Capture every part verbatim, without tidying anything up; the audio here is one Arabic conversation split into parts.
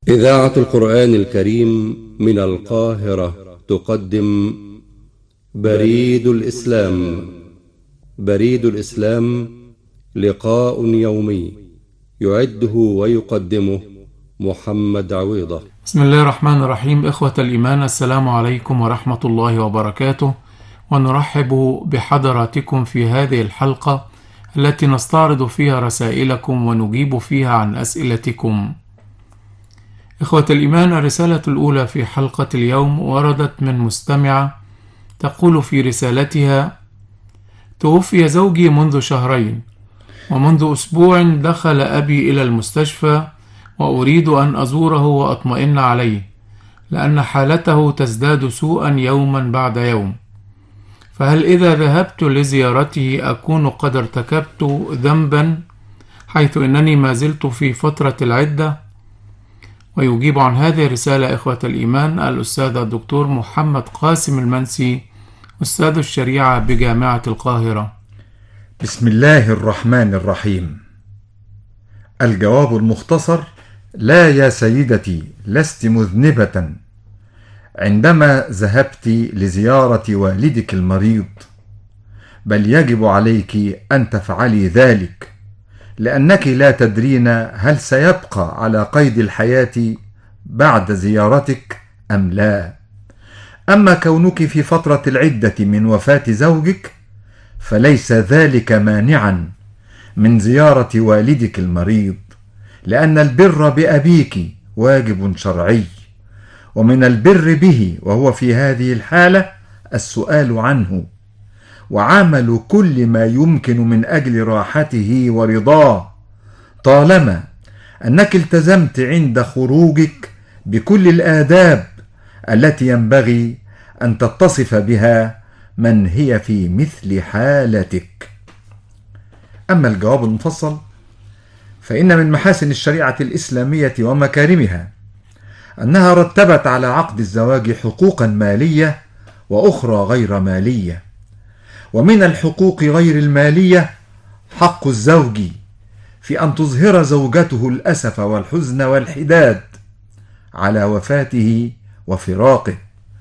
إذاعة القرآن الكريم من القاهرة تقدم بريد الإسلام. بريد الإسلام لقاء يومي يعده ويقدمه محمد عويضة. بسم الله الرحمن الرحيم. إخوة الإيمان، السلام عليكم ورحمة الله وبركاته، ونرحب بحضراتكم في هذه الحلقة التي نستعرض فيها رسائلكم ونجيب فيها عن أسئلتكم. إخوة الإيمان، الرسالة الأولى في حلقة اليوم وردت من مستمعة تقول في رسالتها: توفي زوجي منذ شهرين، ومنذ أسبوع دخل أبي إلى المستشفى، وأريد أن أزوره وأطمئن عليه لأن حالته تزداد سوءا يوما بعد يوم، فهل إذا ذهبت لزيارته أكون قد ارتكبت ذنبا حيث أنني ما زلت في فترة العدة؟ ويجيب عن هذه الرسالة إخوة الإيمان الأستاذ الدكتور محمد قاسم المنسي، أستاذ الشريعة بجامعة القاهرة. بسم الله الرحمن الرحيم. الجواب المختصر: لا يا سيدتي، لست مذنبة عندما ذهبت لزيارة والدك المريض، بل يجب عليك أن تفعلي ذلك، لأنك لا تدرين هل سيبقى على قيد الحياة بعد زيارتك أم لا. أما كونك في فترة العدة من وفاة زوجك فليس ذلك مانعا من زيارة والدك المريض، لأن البر بأبيك واجب شرعي، ومن البر به وهو في هذه الحالة السؤال عنه وعمل كل ما يمكن من أجل راحته ورضاه، طالما أنك التزمت عند خروجك بكل الآداب التي ينبغي أن تتصف بها من هي في مثل حالتك. أما الجواب المفصل فإن من محاسن الشريعة الإسلامية ومكارمها أنها رتبت على عقد الزواج حقوقا مالية وأخرى غير مالية. ومن الحقوق غير المالية حق الزوج في أن تظهر زوجته الأسف والحزن والحداد على وفاته وفراقه،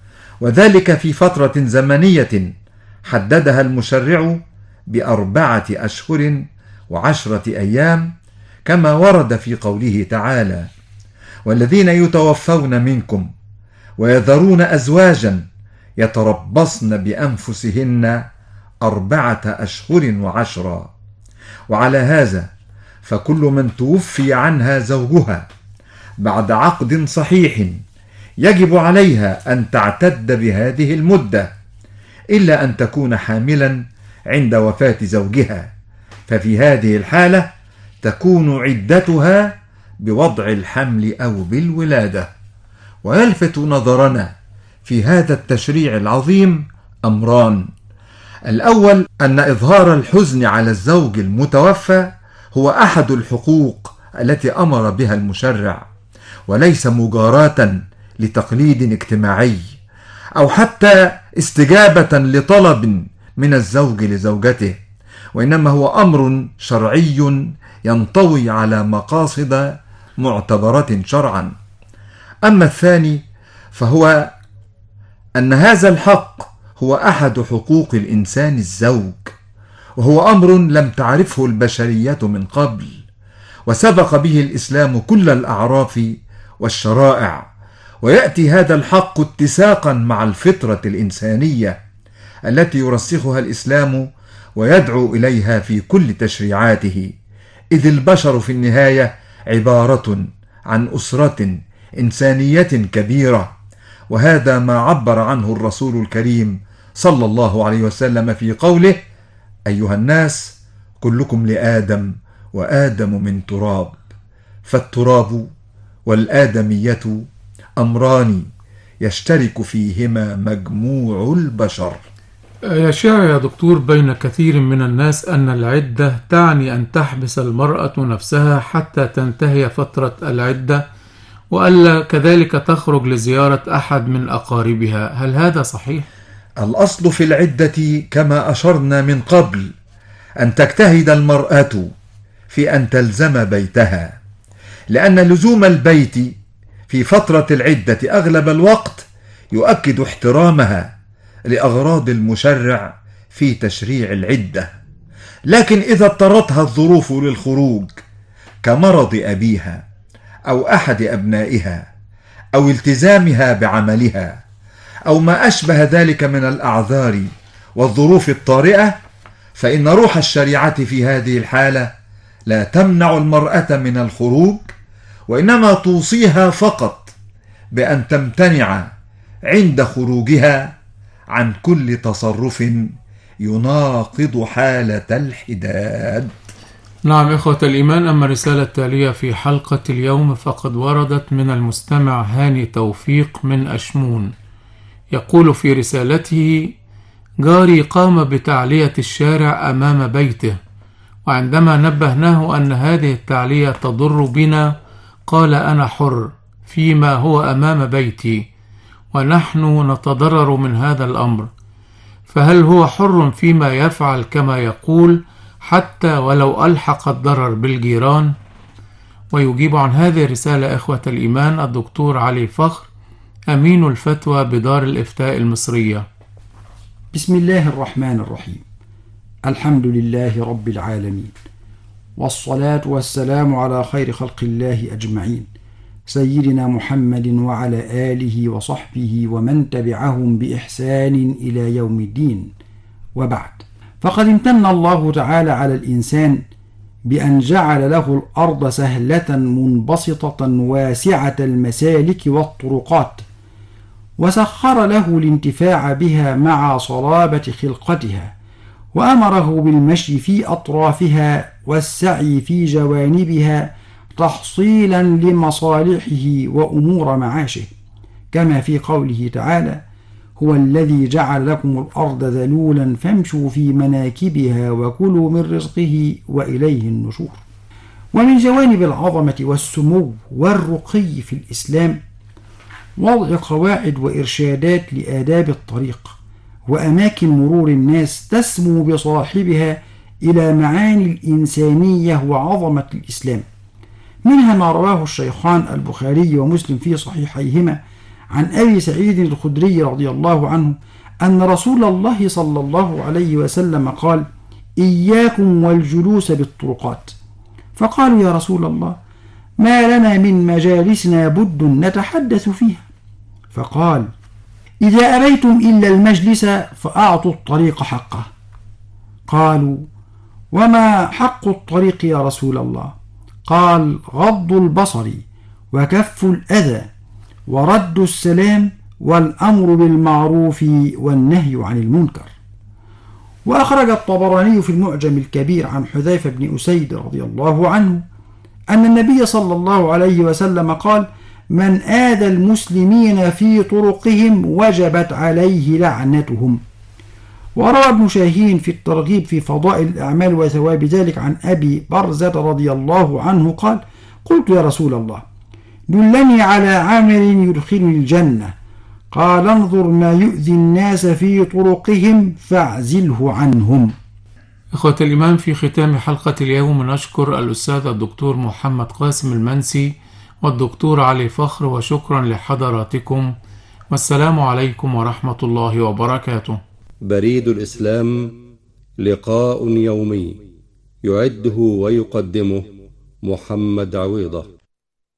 وذلك في فترة زمنية حددها المشرع بأربعة أشهر وعشرة أيام، كما ورد في قوله تعالى: والذين يتوفون منكم ويذرون أزواجا يتربصن بأنفسهن أربعة أشهر وعشرا. وعلى هذا فكل من توفي عنها زوجها بعد عقد صحيح يجب عليها أن تعتد بهذه المدة، إلا أن تكون حاملا عند وفاة زوجها، ففي هذه الحالة تكون عدتها بوضع الحمل أو بالولادة. ويلفت نظرنا في هذا التشريع العظيم أمران: الأول أن إظهار الحزن على الزوج المتوفى هو أحد الحقوق التي أمر بها المشرع، وليس مجاراة لتقليد اجتماعي أو حتى استجابة لطلب من الزوج لزوجته، وإنما هو أمر شرعي ينطوي على مقاصد معتبرة شرعا. أما الثاني فهو أن هذا الحق هو أحد حقوق الإنسان الزوج، وهو أمر لم تعرفه البشرية من قبل، وسبق به الإسلام كل الأعراف والشرائع، ويأتي هذا الحق اتساقا مع الفطرة الإنسانية التي يرسخها الإسلام ويدعو إليها في كل تشريعاته، إذ البشر في النهاية عبارة عن أسرة إنسانية كبيرة، وهذا ما عبر عنه الرسول الكريم صلى الله عليه وسلم في قوله: أيها الناس كلكم لآدم وآدم من تراب، فالتراب والآدمية أمران يشترك فيهما مجموع البشر. يشاع يا دكتور بين كثير من الناس أن العدة تعني أن تحبس المرأة نفسها حتى تنتهي فترة العدة، وألا كذلك تخرج لزيارة أحد من أقاربها، هل هذا صحيح؟ الأصل في العدة كما أشرنا من قبل أن تجتهد المرأة في أن تلزم بيتها، لأن لزوم البيت في فترة العدة أغلب الوقت يؤكد احترامها لأغراض المشرع في تشريع العدة، لكن إذا اضطرتها الظروف للخروج كمرض أبيها أو أحد أبنائها أو التزامها بعملها أو ما أشبه ذلك من الأعذار والظروف الطارئة، فإن روح الشريعة في هذه الحالة لا تمنع المرأة من الخروج، وإنما توصيها فقط بأن تمتنع عند خروجها عن كل تصرف يناقض حالة الحداد. نعم إخوة الإيمان، أما الرسالة التالية في حلقة اليوم فقد وردت من المستمع هاني توفيق من أشمون. يقول في رسالته: جاري قام بتعلية الشارع أمام بيته، وعندما نبهناه أن هذه التعلية تضر بنا قال أنا حر فيما هو أمام بيتي، ونحن نتضرر من هذا الأمر، فهل هو حر فيما يفعل كما يقول حتى ولو ألحق الضرر بالجيران؟ ويجيب عن هذه الرسالة إخوة الإيمان الدكتور علي فخر، أمين الفتوى بدار الإفتاء المصرية. بسم الله الرحمن الرحيم. الحمد لله رب العالمين، والصلاة والسلام على خير خلق الله أجمعين، سيدنا محمد وعلى آله وصحبه ومن تبعهم بإحسان إلى يوم الدين، وبعد. فقد امتن الله تعالى على الإنسان بأن جعل له الأرض سهلة منبسطة واسعة المسالك والطرقات، وسخر له الانتفاع بها مع صلابة خلقتها، وأمره بالمشي في أطرافها والسعي في جوانبها تحصيلا لمصالحه وأمور معاشه، كما في قوله تعالى: هو الذي جعل لكم الأرض ذلولا فامشوا في مناكبها وكلوا من رزقه وإليه النشور. ومن جوانب العظمة والسمو والرقي في الإسلام وضع قواعد وإرشادات لآداب الطريق وأماكن مرور الناس تسمو بصاحبها إلى معاني الإنسانية وعظمة الإسلام، منها ما رواه الشيخان البخاري ومسلم في صحيحيهما عن أبي سعيد الخدري رضي الله عنه أن رسول الله صلى الله عليه وسلم قال: إياكم والجلوس بالطرقات. فقالوا: يا رسول الله، ما لنا من مجالسنا بد نتحدث فيها. فقال: إذا أبيتم إلا المجلس فأعطوا الطريق حقه. قالوا: وما حق الطريق يا رسول الله؟ قال: غض البصر وكف الأذى ورد السلام والأمر بالمعروف والنهي عن المنكر. وأخرج الطبراني في المعجم الكبير عن حذيفة بن أسيد رضي الله عنه أن النبي صلى الله عليه وسلم قال: من آذى المسلمين في طرقهم وجبت عليه لعنتهم. وروى ابن شاهين في الترغيب في فضائل الأعمال وثواب ذلك عن أبي برزة رضي الله عنه قال: قلت يا رسول الله، دلني على عمل يدخلني الجنة. قال: انظر ما يؤذي الناس في طرقهم فاعزله عنهم. إخوة الإيمان، في ختام حلقة اليوم نشكر الأستاذ الدكتور محمد قاسم المنسي والدكتور علي فخر، وشكرا لحضراتكم، والسلام عليكم ورحمة الله وبركاته. بريد الإسلام، لقاء يومي يعده ويقدمه محمد عويضة.